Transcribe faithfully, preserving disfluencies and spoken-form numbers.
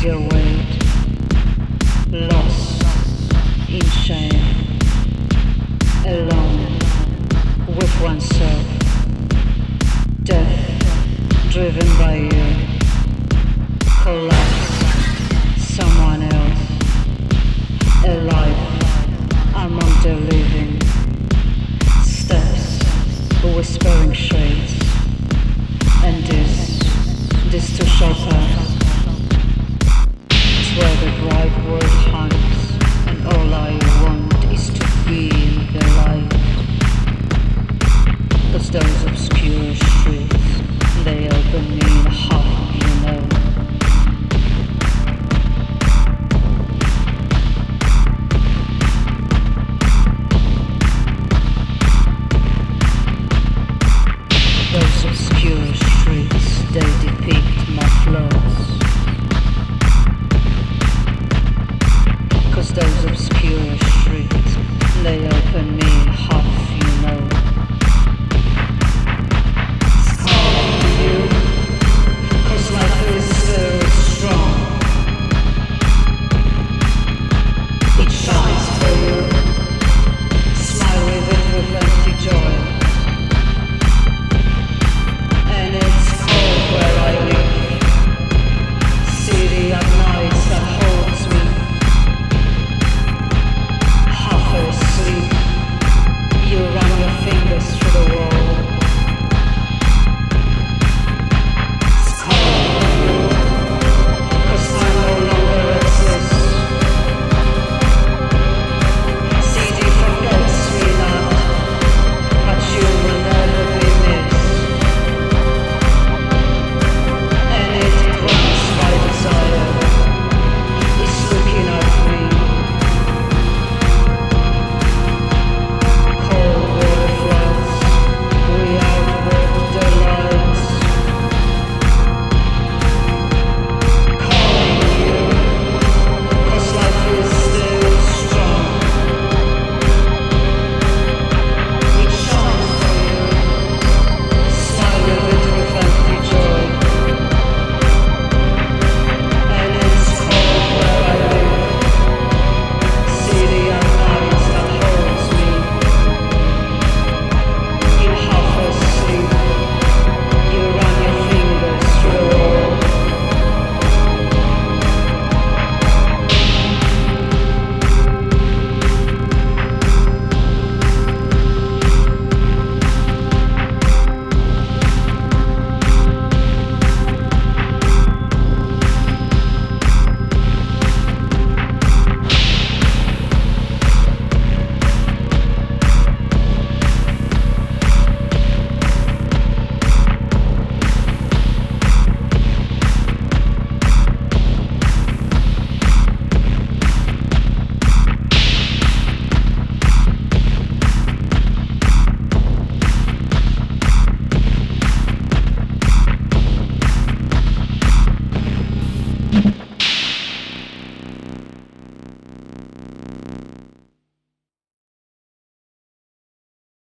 your weight, lost in shame, alone with oneself, death driven by you, collapse someone else, alive among the living, steps whispering shades, and this, this too shall pass. It's where the bright world hangs, and all I want is to be in the light. Cause those obscure streets, they open me in half.